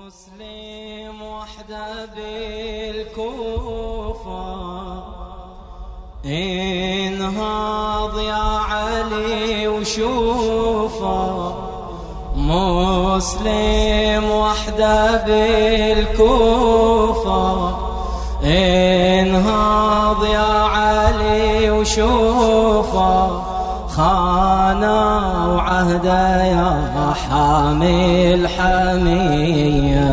مسلم وحده بالكوفة انهض يا علي وشوفه. مسلم وحده بالكوفة انهض يا علي وشوفه. خانوا عهده يا حامي الحمية،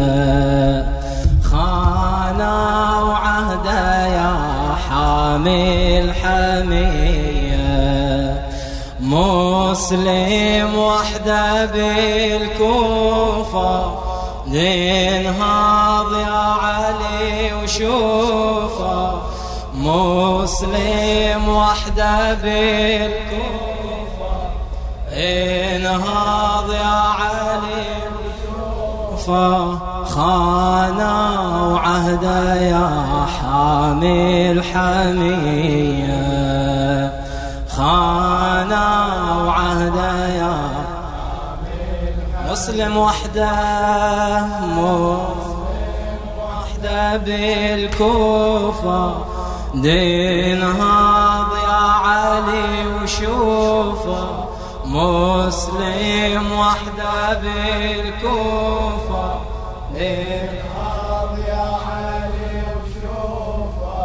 خانوا عهده يا حامي الحمية. مسلم وحده بالكوفة انهض يا علي وشوفه. مسلم وحده بالكوفة انهض يا علي وشوفه. خانوا عهده يا حامي الحمية، خانوا عهده يا مسلم وحده. مسلم وحده بالكوفة انهض يا علي وشوفه. مسلم وحده بالكوفة انهض يا علي وشوفه.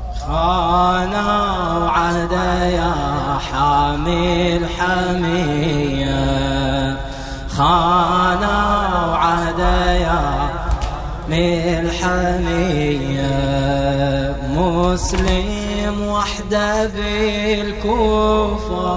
خانوا عهده يا حامي الحمية، خانوا عهده يا حامي الحمية. مسلم وحده بالكوفة،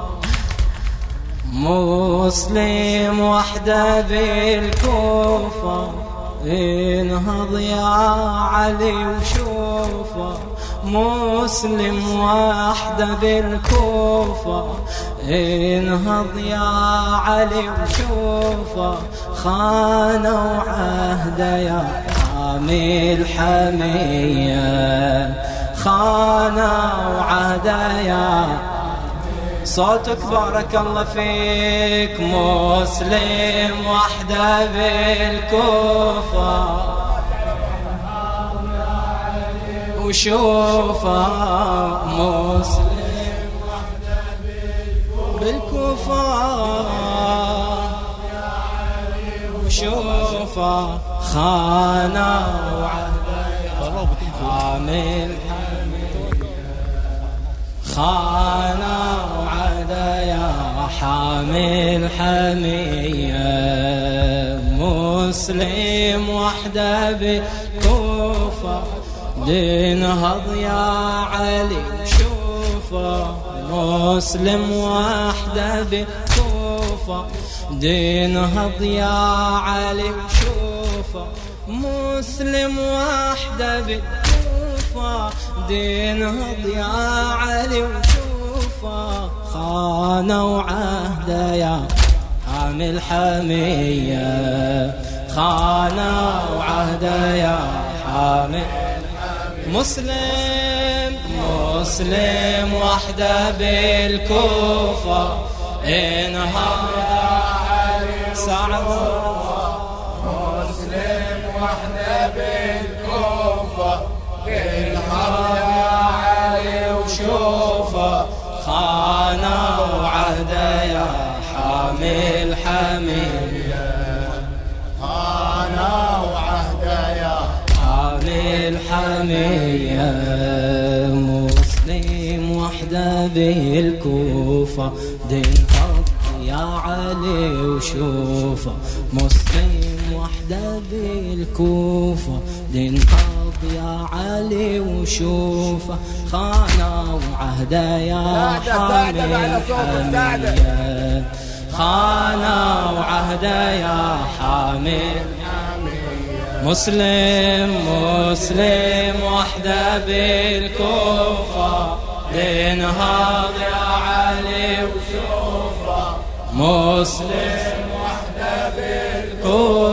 مسلم وحده بالكوفة انهض يا علي وشوفه. مسلم وحده بالكوفة انهض يا علي وشوفه. خانوا عهده يا حامي الحمية، خانوا عهده يا صوتك بارك الله فيك. مسلم وحده بالكوفة وشوفه. مسلم وحده بالكوفة وشوفه. خانوا عهده يا حامي خانوا عهده يا حامي الحمية. مسلم وحده بالكوفة انهض يا علي وشوفه. مسلم وحده بالكوفة انهض يا علي وشوفه. مسلم وحده بالكوفة انهض يا علي وشوفه. خانوا عهده يا حامي الحمية، خانوا عهده يا حامي. مسلم مسلم وحده بالكوفة انهض يا علي وشوفه. مسلم وحده بالكوفة انهض يا علي وشوفه. خانوا عهده يا حامي الحمية، خانوا عهده يا حامي الحمية. مسلم وحده بالكوفة انهض يا علي وشوفه. مسلم وحده بالكوفة انهض يا علي وشوفه. خانوا عهده يا حامي الحمية، خانوا عهده يا حامي. مسلم مسلم وحده بالكوفة انهض يا علي وشوفه. مسلم وحده بالكوفة